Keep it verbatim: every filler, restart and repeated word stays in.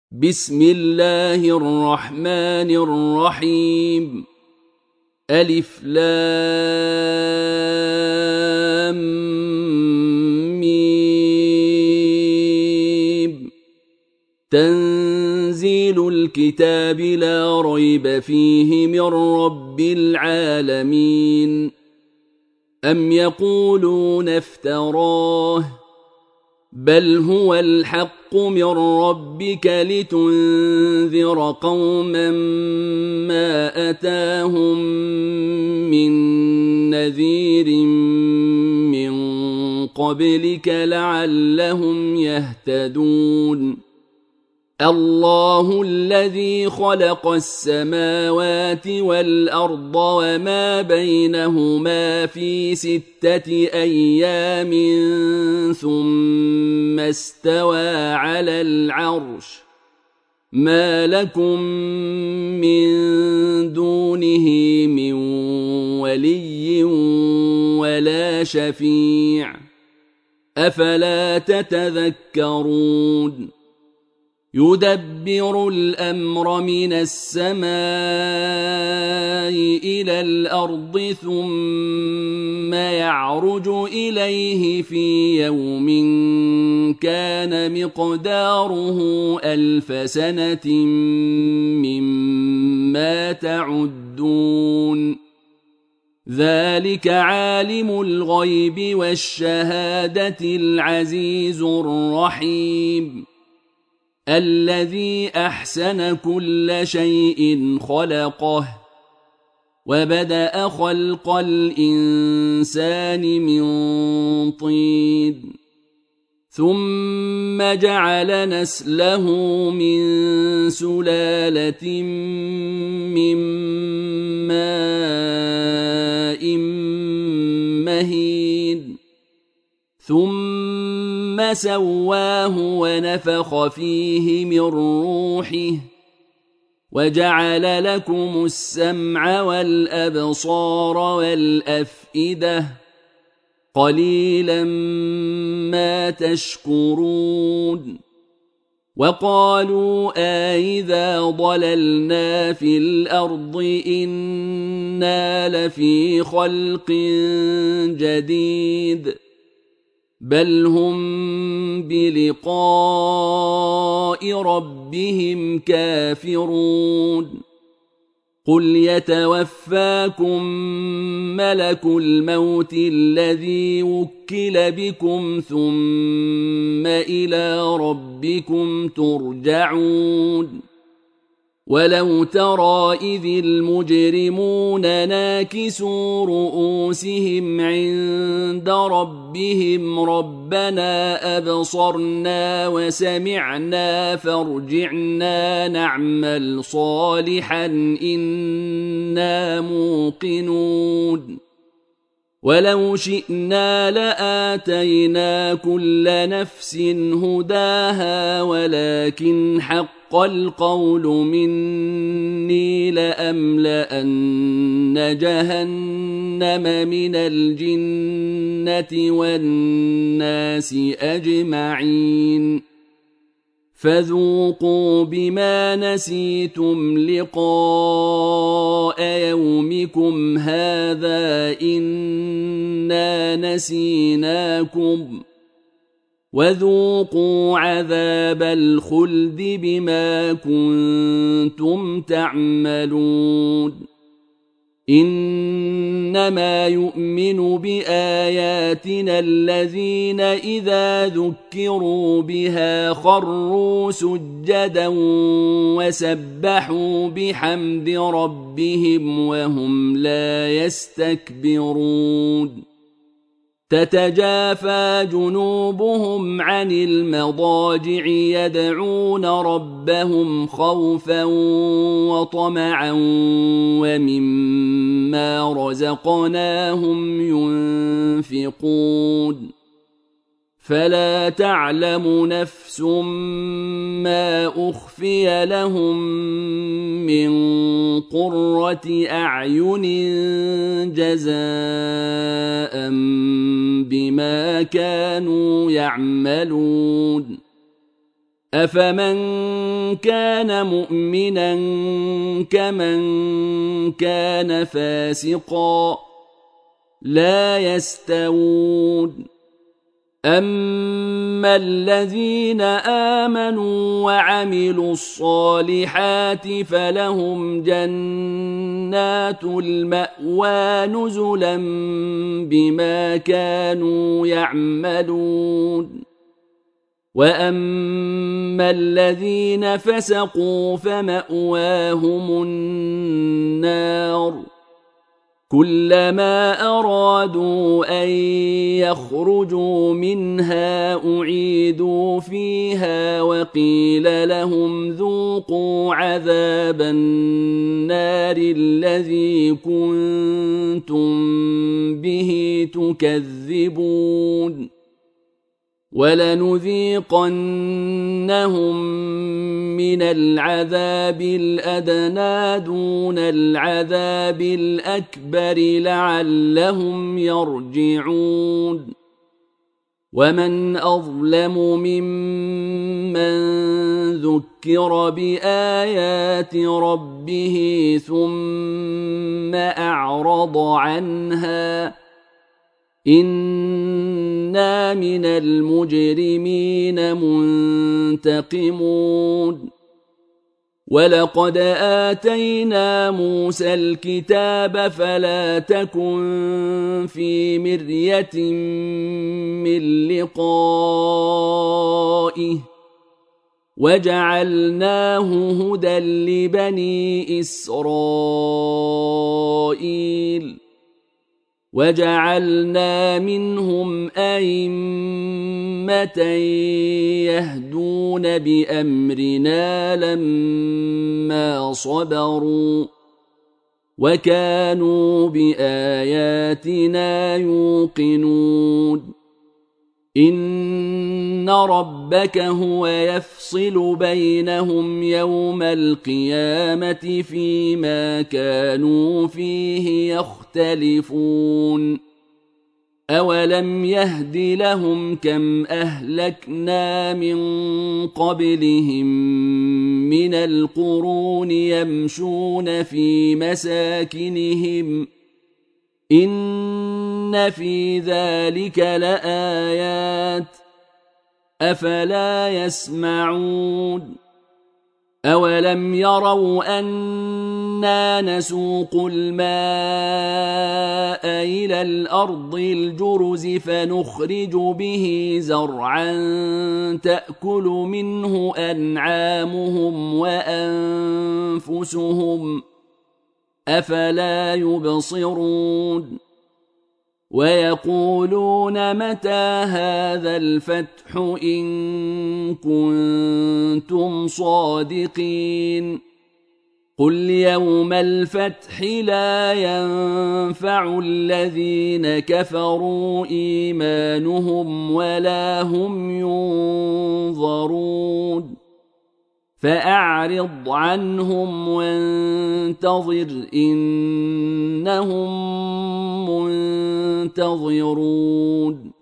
بسم الله الرحمن الرحيم. ألف لام ميم. تنزيل الكتاب لا ريب فيه من رب العالمين. أم يقولون افتراه بل هو الحق من ربك لتنذر قوما ما أتاهم من نذير من قبلك لعلهم يهتدون. الله الذي خلق السماوات والأرض وما بينهما في ستة أيام ثم استوى على العرش. ما لكم من دونه من ولي ولا شفيع أفلا تتذكرون. يدبر الأمر من السماء إلى الأرض ثم يعرج إليه في يوم كان مقداره ألف سنة مما تعدون. ذلك عالم الغيب والشهادة العزيز الرحيم. الذي أحسن كل شيء خلقه وبدأ خلق الإنسان من طين ثم جعل نسله من سلالة من ماء مهين ثم سواه ونفخ فيه من روحه وجعل لكم السمع والأبصار والأفئدة قليلا ما تشكرون. وقالوا أإذا ضللنا في الأرض إنا لفي خلق جديد بل هم بلقاء ربهم كافرون. قل يتوفاكم ملك الموت الذي وكل بكم ثم إلى ربكم ترجعون. ولو ترى إذ المجرمون ناكسوا رؤوسهم عند ربهم ربنا أبصرنا وسمعنا فارجعنا نعمل صالحا إنا موقنون. ولو شئنا لآتينا كل نفس هداها ولكن حق القول مني لأملأن جهنم من الجنة والناس أجمعين. فذوقوا بما نسيتم لقاء يومكم هذا إنا نسيناكم وذوقوا عذاب الخلد بما كنتم تعملون. إنما يؤمن بآياتنا الذين إذا ذكروا بها خروا سجدا وسبحوا بحمد ربهم وهم لا يستكبرون. تتجافى جنوبهم عن المضاجع يدعون ربهم خوفا وطمعا ومما رزقناهم ينفقون. فلا تعلم نفس ما أخفي لهم من قرة أعين جزاء بما كانوا يعملون. أفمن كان مؤمنا كمن كان فاسقا لا يستوون أما الذين آمنوا وعملوا الصالحات فلهم جنات المأوى نزلا بما كانوا يعملون وأما الذين فسقوا فمأواهم النار كلما أرادوا أن يخرجوا منها أعيدوا فيها وقيل لهم ذوقوا عذاب النار الذي كنتم به تكذبون ولنذيقنهم من العذاب الأدنى دون العذاب الأكبر لعلهم يرجعون ومن أظلم ممن ذكر بآيات ربه ثم أعرض عنها إنا من المجرمين منتقمون ولقد آتينا موسى الكتاب فلا تكن في مرية من لقائه وجعلناه هدى لبني إسرائيل وجعلنا منهم أئمة يهدون بأمرنا لما صبروا وكانوا بآياتنا يوقنون إن ربك هو يفصل بينهم يوم القيامة فيما كانوا فيه يختلفون أولم يهد لهم كم أهلكنا من قبلهم من القرون يمشون في مساكنهم إن في ذلك لآيات أفلا يسمعون أولم يروا أنا نسوق الماء إلى الأرض الجرز فنخرج به زرعا تأكل منه أنعامهم وأنفسهم أفلا يبصرون ويقولون متى هذا الفتح إن كنتم صادقين قل يوم الفتح لا ينفع الذين كفروا إيمانهم ولا هم ينظرون فأعرض عنهم وانتظر إنهم منتظرون